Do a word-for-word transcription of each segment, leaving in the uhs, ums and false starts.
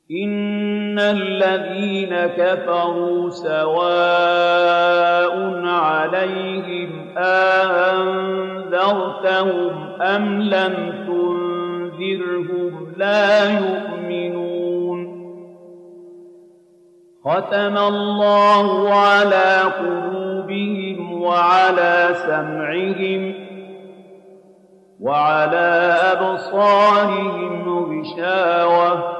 إِنَّ الَّذِينَ كَفَرُوا سَوَاءٌ عَلَيْهِمْ أَأَنذَرْتَهُمْ أَمْ لَمْ تُنذِرْهُمْ لَا يُؤْمِنُونَ ختم الله على قلوبهم وعلى سمعهم وعلى أبصارهم غشاوة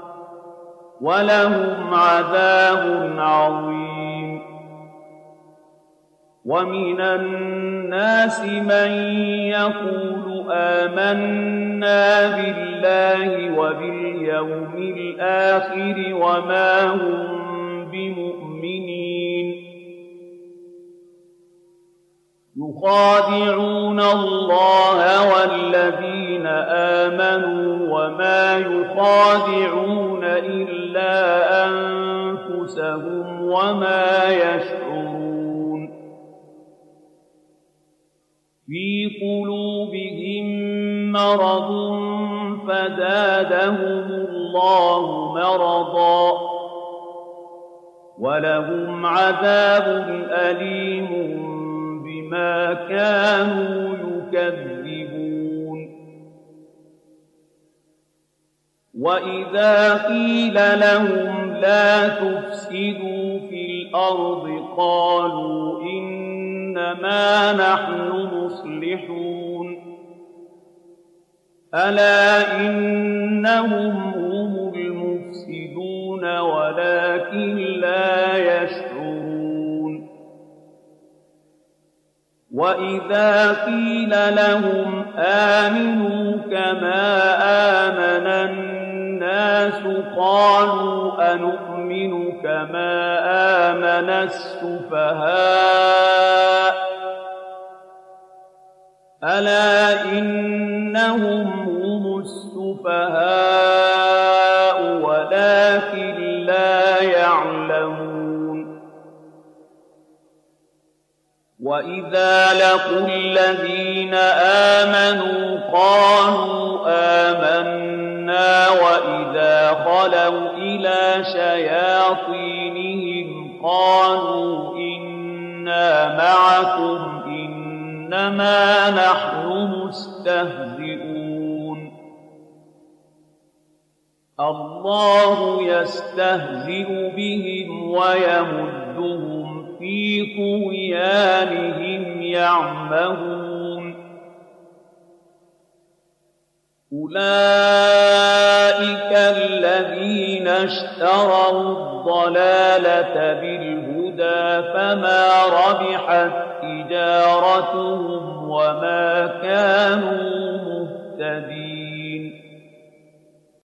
ولهم عذاب عظيم ومن الناس من يقول آمنا بالله وباليوم الآخر وما هم بمؤمنين يخادعون الله والذين آمنوا وما يخادعون إلا أنفسهم وما يشعرون في قلوبهم مرض فزادهم الله مرضا ولهم عذاب أليم بما كانوا يكذبون وإذا قيل لهم لا تفسدوا في الأرض قالوا إنما نحن مصلحون ألا إنهم هم المفسدون ولكن لا يشعرون وإذا قيل لهم آمنوا كما آمن الناس قالوا أنؤمن كما آمن السفهاء ألا إنهم هم السفهاء ولكن لا يعلمون وإذا لقوا الذين آمنوا قالوا آمنا وإذا خلوا إلى شياطينهم قالوا إنا معكم إنما نحن مستهزئون الله يستهزئ بهم ويمدهم في طغيانهم يعمهون أولئك الذين اشتروا الضلالة بالهدى فما ربحت تجارتهم وما كانوا